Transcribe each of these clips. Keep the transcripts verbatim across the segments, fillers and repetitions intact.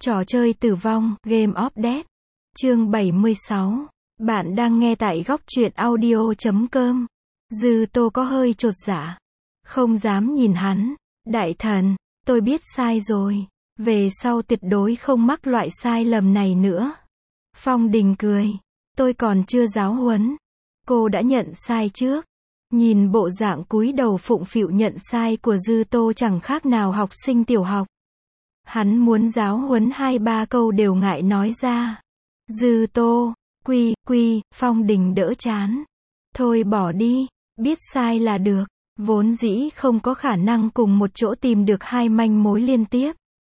Trò chơi tử vong, Game of Death. Chương bảy mươi sáu. Bạn đang nghe tại góc truyện audio chấm com. Dư Tô có hơi chột dạ. Không dám nhìn hắn. Đại thần, tôi biết sai rồi. Về sau tuyệt đối không mắc loại sai lầm này nữa. Phong Đình cười. Tôi còn chưa giáo huấn. Cô đã nhận sai trước. Nhìn bộ dạng cúi đầu phụng phịu nhận sai của Dư Tô chẳng khác nào học sinh tiểu học. Hắn muốn giáo huấn hai ba câu đều ngại nói ra. Dư Tô, quy, quy, Phong Đình đỡ chán. Thôi bỏ đi, biết sai là được. Vốn dĩ không có khả năng cùng một chỗ tìm được hai manh mối liên tiếp.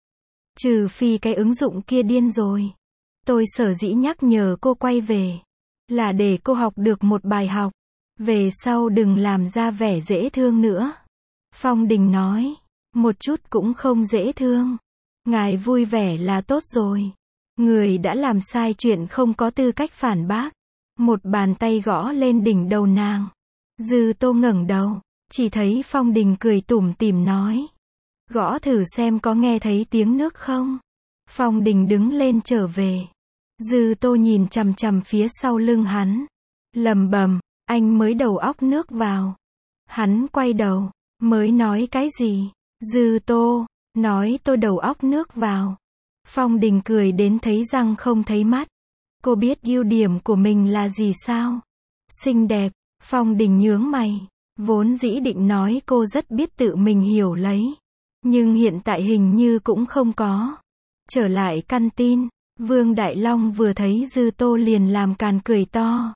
Trừ phi cái ứng dụng kia điên rồi. Tôi sở dĩ nhắc nhở cô quay về. Là để cô học được một bài học. Về sau đừng làm ra vẻ dễ thương nữa. Phong Đình nói. Một chút cũng không dễ thương. Ngài vui vẻ là tốt rồi. Người đã làm sai chuyện không có tư cách phản bác. Một bàn tay gõ lên đỉnh đầu nàng. Dư Tô ngẩng đầu. Chỉ thấy Phong Đình cười tủm tỉm nói. Gõ thử xem có nghe thấy tiếng nước không. Phong Đình đứng lên trở về. Dư Tô nhìn chằm chằm phía sau lưng hắn. Lầm bầm, anh mới đầu óc nước vào. Hắn quay đầu, mới nói cái gì? Dư Tô, nói tôi đầu óc nước vào. Phong Đình cười đến thấy răng không thấy mắt. Cô biết ưu điểm của mình là gì sao? Xinh đẹp. Phong Đình nhướng mày. Vốn dĩ định nói cô rất biết tự mình hiểu lấy. Nhưng hiện tại hình như cũng không có. Trở lại căn tin, Vương Đại Long vừa thấy Dư Tô liền làm càn cười to.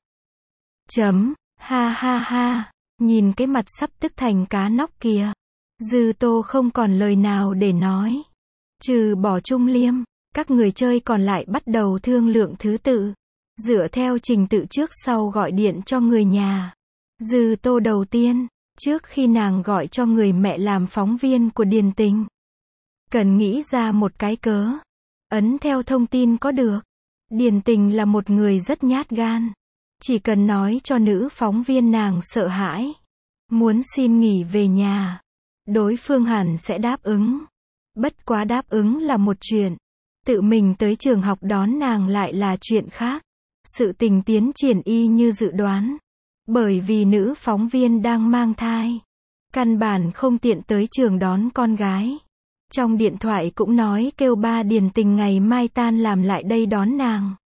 Chấm, ha ha ha, nhìn cái mặt sắp tức thành cá nóc kìa. Dư Tô không còn lời nào để nói. Trừ bỏ Trung Liêm, các người chơi còn lại bắt đầu thương lượng thứ tự. Dựa theo trình tự trước sau gọi điện cho người nhà. Dư Tô đầu tiên, trước khi nàng gọi cho người mẹ làm phóng viên của Điền Tình. Cần nghĩ ra một cái cớ. Ấn theo thông tin có được. Điền Tình là một người rất nhát gan. Chỉ cần nói cho nữ phóng viên nàng sợ hãi. Muốn xin nghỉ về nhà. Đối phương hẳn sẽ đáp ứng. Bất quá đáp ứng là một chuyện. Tự mình tới trường học đón nàng lại là chuyện khác. Sự tình tiến triển y như dự đoán. Bởi vì nữ phóng viên đang mang thai. Căn bản không tiện tới trường đón con gái. Trong điện thoại cũng nói kêu ba Điền Tình ngày mai tan làm lại đây đón nàng.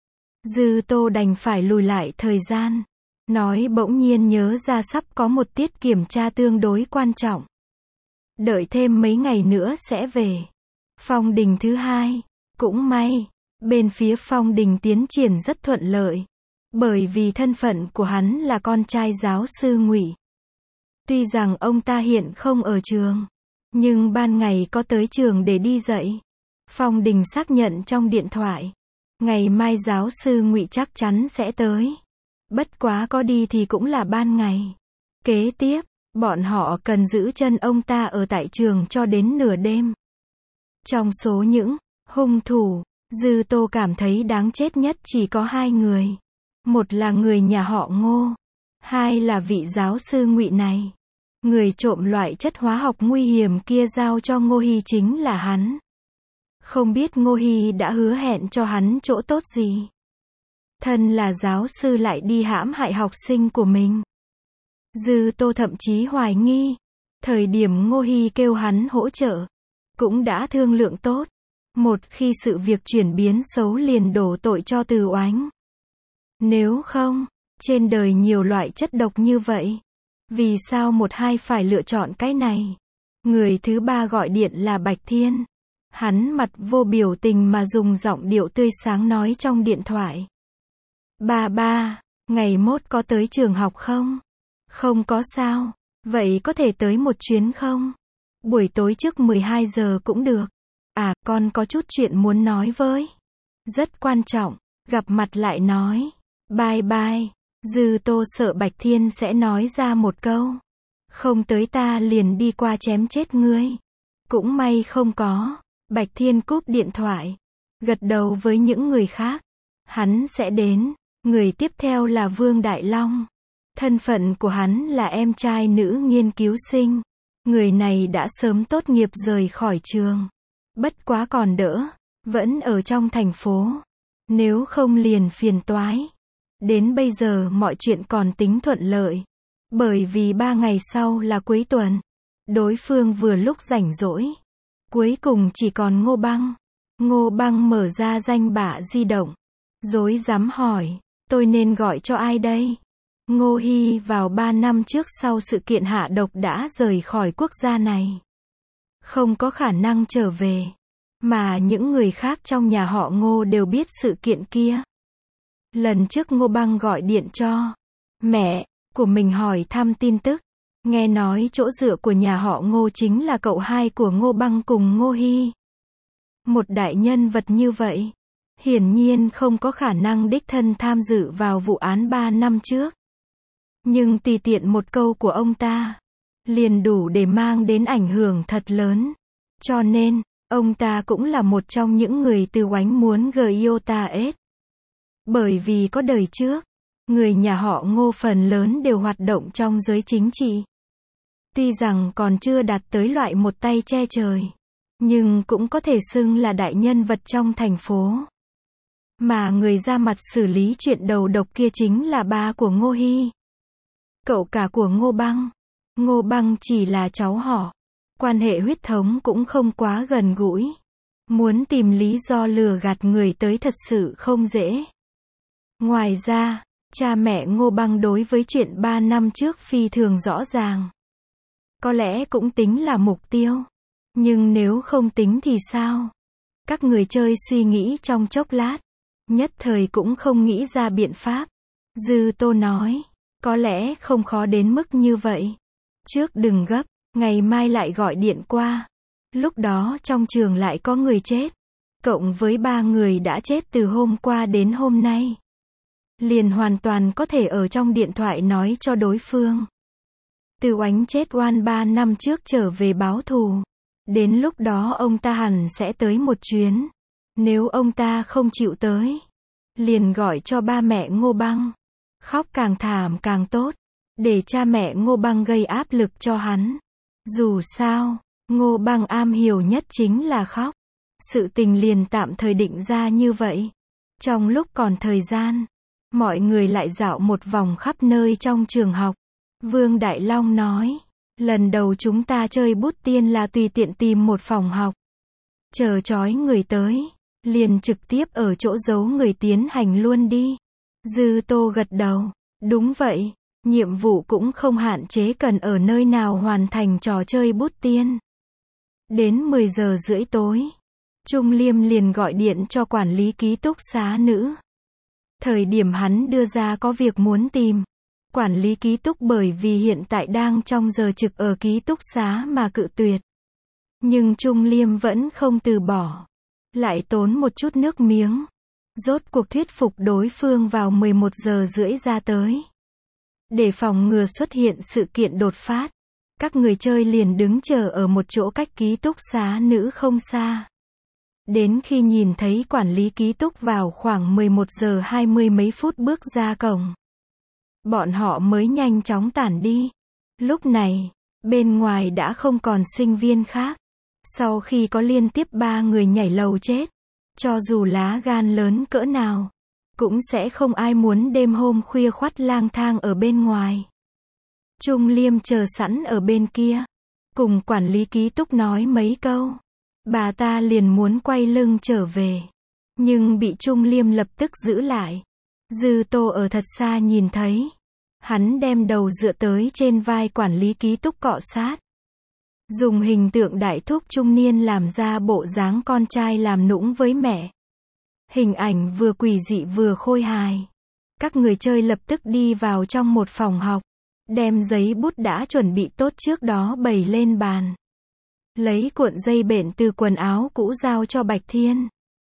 Dư Tô đành phải lùi lại thời gian. Nói bỗng nhiên nhớ ra sắp có một tiết kiểm tra tương đối quan trọng. Đợi thêm mấy ngày nữa sẽ về. Phong Đình thứ hai. Cũng may. Bên phía Phong Đình tiến triển rất thuận lợi. Bởi vì thân phận của hắn là con trai giáo sư Ngụy. Tuy rằng ông ta hiện không ở trường. Nhưng ban ngày có tới trường để đi dạy. Phong Đình xác nhận trong điện thoại. Ngày mai giáo sư Ngụy chắc chắn sẽ tới. Bất quá có đi thì cũng là ban ngày. Kế tiếp, bọn họ cần giữ chân ông ta ở tại trường cho đến nửa đêm. Trong số những hung thủ, Dư Tô cảm thấy đáng chết nhất chỉ có hai người. Một là người nhà họ Ngô. Hai là vị giáo sư Ngụy này. Người trộm loại chất hóa học nguy hiểm kia giao cho Ngô Hi chính là hắn. Không biết Ngô Hi đã hứa hẹn cho hắn chỗ tốt gì. Thân là giáo sư lại đi hãm hại học sinh của mình. Dư Tô thậm chí hoài nghi. Thời điểm Ngô Hi kêu hắn hỗ trợ. Cũng đã thương lượng tốt. Một khi sự việc chuyển biến xấu liền đổ tội cho Từ Oánh. Nếu không, trên đời nhiều loại chất độc như vậy. Vì sao một hai phải lựa chọn cái này? Người thứ ba gọi điện là Bạch Thiên. Hắn mặt vô biểu tình mà dùng giọng điệu tươi sáng nói trong điện thoại. Ba ba, ngày mốt có tới trường học không? Không có sao. Vậy có thể tới một chuyến không? Buổi tối trước mười hai giờ cũng được. À, con có chút chuyện muốn nói với. Rất quan trọng. Gặp mặt lại nói. Bye bye. Dư Tô sợ Bạch Thiên sẽ nói ra một câu. Không tới ta liền đi qua chém chết ngươi. Cũng may không có. Bạch Thiên cúp điện thoại. Gật đầu với những người khác. Hắn sẽ đến. Người tiếp theo là Vương Đại Long. Thân phận của hắn là em trai nữ nghiên cứu sinh. Người này đã sớm tốt nghiệp rời khỏi trường. Bất quá còn đỡ. Vẫn ở trong thành phố. Nếu không liền phiền toái. Đến bây giờ mọi chuyện còn tính thuận lợi. Bởi vì ba ngày sau là cuối tuần. Đối phương vừa lúc rảnh rỗi. Cuối cùng chỉ còn Ngô Băng. Ngô Băng mở ra danh bạ di động. Rối rắm hỏi, tôi nên gọi cho ai đây? Ngô Hy vào ba năm trước sau sự kiện hạ độc đã rời khỏi quốc gia này. Không có khả năng trở về. Mà những người khác trong nhà họ Ngô đều biết sự kiện kia. Lần trước Ngô Băng gọi điện cho mẹ của mình hỏi thăm tin tức. Nghe nói chỗ dựa của nhà họ Ngô chính là cậu hai của Ngô Băng cùng Ngô Hy. Một đại nhân vật như vậy, hiển nhiên không có khả năng đích thân tham dự vào vụ án ba năm trước. Nhưng tùy tiện một câu của ông ta, liền đủ để mang đến ảnh hưởng thật lớn. Cho nên, ông ta cũng là một trong những người từ oánh muốn Giota S. Bởi vì có đời trước, người nhà họ Ngô phần lớn đều hoạt động trong giới chính trị. Tuy rằng còn chưa đạt tới loại một tay che trời, nhưng cũng có thể xưng là đại nhân vật trong thành phố. Mà người ra mặt xử lý chuyện đầu độc kia chính là ba của Ngô Hy. Cậu cả của Ngô Băng. Ngô Băng chỉ là cháu họ. Quan hệ huyết thống cũng không quá gần gũi. Muốn tìm lý do lừa gạt người tới thật sự không dễ. Ngoài ra, cha mẹ Ngô Băng đối với chuyện ba năm trước phi thường rõ ràng. Có lẽ cũng tính là mục tiêu. Nhưng nếu không tính thì sao? Các người chơi suy nghĩ trong chốc lát. Nhất thời cũng không nghĩ ra biện pháp. Dư Tô nói, có lẽ không khó đến mức như vậy. Trước đừng gấp, ngày mai lại gọi điện qua. Lúc đó trong trường lại có người chết. Cộng với ba người đã chết từ hôm qua đến hôm nay. Liền hoàn toàn có thể ở trong điện thoại nói cho đối phương. Từ oánh chết oan ba năm trước trở về báo thù. Đến lúc đó ông ta hẳn sẽ tới một chuyến. Nếu ông ta không chịu tới, liền gọi cho ba mẹ Ngô Băng. Khóc càng thảm càng tốt. Để cha mẹ Ngô Băng gây áp lực cho hắn. Dù sao, Ngô Băng am hiểu nhất chính là khóc. Sự tình liền tạm thời định ra như vậy. Trong lúc còn thời gian, mọi người lại dạo một vòng khắp nơi trong trường học. Vương Đại Long nói, lần đầu chúng ta chơi bút tiên là tùy tiện tìm một phòng học. Chờ chói người tới, liền trực tiếp ở chỗ giấu người tiến hành luôn đi. Dư Tô gật đầu, đúng vậy, nhiệm vụ cũng không hạn chế cần ở nơi nào hoàn thành trò chơi bút tiên. Đến mười giờ rưỡi tối, Trung Liêm liền gọi điện cho quản lý ký túc xá nữ. Thời điểm hắn đưa ra có việc muốn tìm quản lý ký túc bởi vì hiện tại đang trong giờ trực ở ký túc xá mà cự tuyệt. Nhưng Trung Liêm vẫn không từ bỏ. Lại tốn một chút nước miếng. Rốt cuộc thuyết phục đối phương vào mười một giờ rưỡi ra tới. Để phòng ngừa xuất hiện sự kiện đột phát, các người chơi liền đứng chờ ở một chỗ cách ký túc xá nữ không xa. Đến khi nhìn thấy quản lý ký túc vào khoảng mười một giờ hai mươi mấy phút bước ra cổng, bọn họ mới nhanh chóng tản đi. Lúc này, bên ngoài đã không còn sinh viên khác. Sau khi có liên tiếp ba người nhảy lầu chết, cho dù lá gan lớn cỡ nào, cũng sẽ không ai muốn đêm hôm khuya khoắt lang thang ở bên ngoài. Trung Liêm chờ sẵn ở bên kia, cùng quản lý ký túc nói mấy câu. Bà ta liền muốn quay lưng trở về, nhưng bị Trung Liêm lập tức giữ lại. Dư Tô ở thật xa nhìn thấy, hắn đem đầu dựa tới trên vai quản lý ký túc cọ sát. Dùng hình tượng đại thúc trung niên làm ra bộ dáng con trai làm nũng với mẹ. Hình ảnh vừa quỷ dị vừa khôi hài. Các người chơi lập tức đi vào trong một phòng học, đem giấy bút đã chuẩn bị tốt trước đó bày lên bàn. Lấy cuộn dây bện từ quần áo cũ giao cho Bạch Thiên.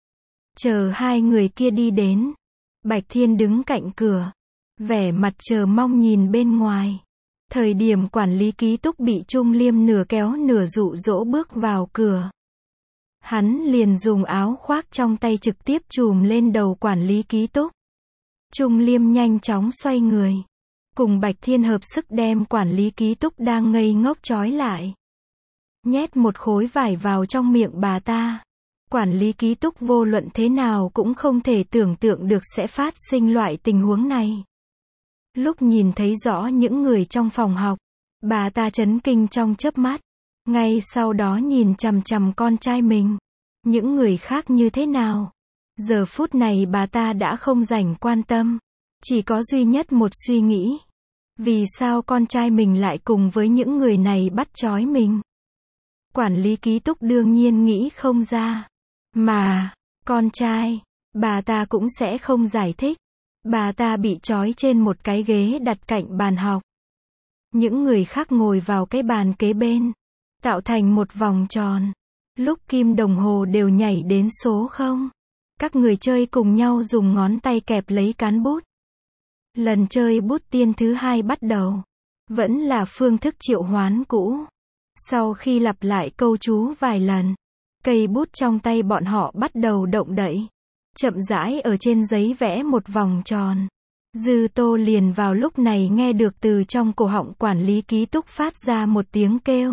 Chờ hai người kia đi đến, Bạch Thiên đứng cạnh cửa, vẻ mặt chờ mong nhìn bên ngoài. Thời điểm quản lý ký túc bị Trung Liêm nửa kéo nửa dụ dỗ bước vào cửa, hắn liền dùng áo khoác trong tay trực tiếp chùm lên đầu quản lý ký túc. Trung Liêm nhanh chóng xoay người, cùng Bạch Thiên hợp sức đem quản lý ký túc đang ngây ngốc trói lại. Nhét một khối vải vào trong miệng bà ta. Quản lý ký túc vô luận thế nào cũng không thể tưởng tượng được sẽ phát sinh loại tình huống này. Lúc nhìn thấy rõ những người trong phòng học, bà ta chấn kinh trong chớp mắt. Ngay sau đó nhìn chằm chằm con trai mình. Những người khác như thế nào? Giờ phút này bà ta đã không rảnh quan tâm. Chỉ có duy nhất một suy nghĩ. Vì sao con trai mình lại cùng với những người này bắt trói mình? Quản lý ký túc đương nhiên nghĩ không ra. Mà, con trai, bà ta cũng sẽ không giải thích. Bà ta bị trói trên một cái ghế đặt cạnh bàn học. Những người khác ngồi vào cái bàn kế bên, tạo thành một vòng tròn. Lúc kim đồng hồ đều nhảy đến số không. Các người chơi cùng nhau dùng ngón tay kẹp lấy cán bút. Lần chơi bút tiên thứ hai bắt đầu. Vẫn là phương thức triệu hoán cũ. Sau khi lặp lại câu chú vài lần, cây bút trong tay bọn họ bắt đầu động đậy. Chậm rãi ở trên giấy vẽ một vòng tròn. Dư Tô liền vào lúc này nghe được từ trong cổ họng quản lý ký túc phát ra một tiếng kêu.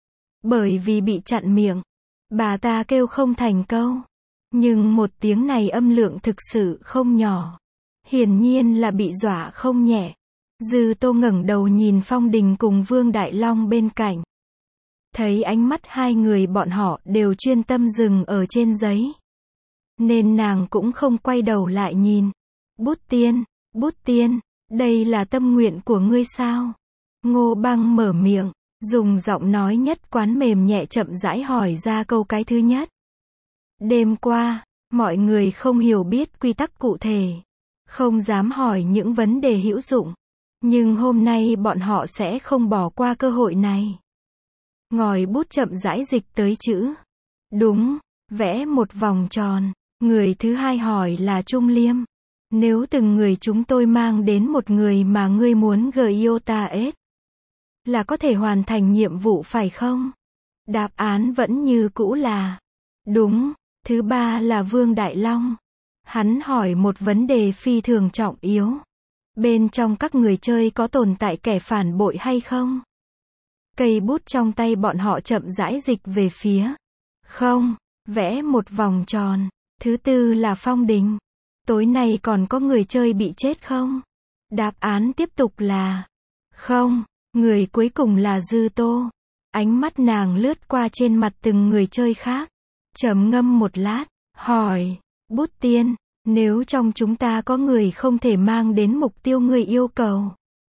Bởi vì bị chặn miệng, bà ta kêu không thành câu. Nhưng một tiếng này âm lượng thực sự không nhỏ. Hiển nhiên là bị dọa không nhẹ. Dư Tô ngẩng đầu nhìn Phong Đình cùng Vương Đại Long bên cạnh. Thấy ánh mắt hai người bọn họ đều chuyên tâm dừng ở trên giấy. Nên nàng cũng không quay đầu lại nhìn. Bút tiên, bút tiên, đây là tâm nguyện của ngươi sao? Ngô Băng mở miệng, dùng giọng nói nhất quán mềm nhẹ chậm rãi hỏi ra câu cái thứ nhất. Đêm qua, mọi người không hiểu biết quy tắc cụ thể. Không dám hỏi những vấn đề hữu dụng. Nhưng hôm nay bọn họ sẽ không bỏ qua cơ hội này. Ngòi bút chậm rãi dịch tới chữ. Đúng, vẽ một vòng tròn. Người thứ hai hỏi là Trung Liêm. Nếu từng người chúng tôi mang đến một người mà ngươi muốn Giota S, là có thể hoàn thành nhiệm vụ phải không? Đáp án vẫn như cũ là đúng. Thứ ba là Vương Đại Long. Hắn hỏi một vấn đề phi thường trọng yếu. Bên trong các người chơi có tồn tại kẻ phản bội hay không? Cây bút trong tay bọn họ chậm rãi dịch về phía. Không, vẽ một vòng tròn. Thứ tư là Phong Đình. Tối nay còn có người chơi bị chết không? Đáp án tiếp tục là không. Người cuối cùng là Dư Tô. Ánh mắt nàng lướt qua trên mặt từng người chơi khác. Trầm ngâm một lát, hỏi, bút tiên, nếu trong chúng ta có người không thể mang đến mục tiêu người yêu cầu,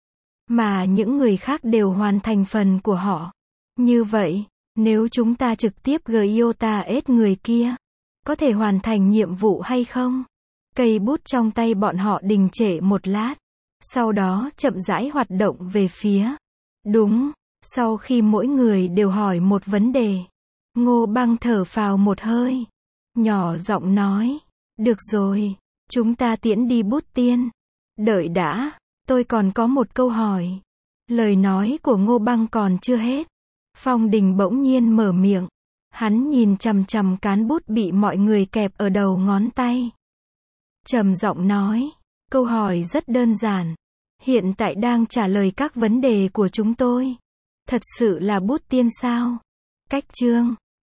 mà những người khác đều hoàn thành phần của họ, như vậy, nếu chúng ta trực tiếp Giota S người kia, có thể hoàn thành nhiệm vụ hay không? Cây bút trong tay bọn họ đình trệ một lát, sau đó chậm rãi hoạt động về phía. Đúng, sau khi mỗi người đều hỏi một vấn đề, Ngô Băng thở phào một hơi, nhỏ giọng nói, được rồi, chúng ta tiễn đi bút tiên. Đợi đã, tôi còn có một câu hỏi. Lời nói của Ngô Băng còn chưa hết. Phong Đình bỗng nhiên mở miệng. Hắn nhìn chằm chằm cán bút bị mọi người kẹp ở đầu ngón tay. Trầm giọng nói, câu hỏi rất đơn giản. Hiện tại đang trả lời các vấn đề của chúng tôi. Thật sự là bút tiên sao? Cách chương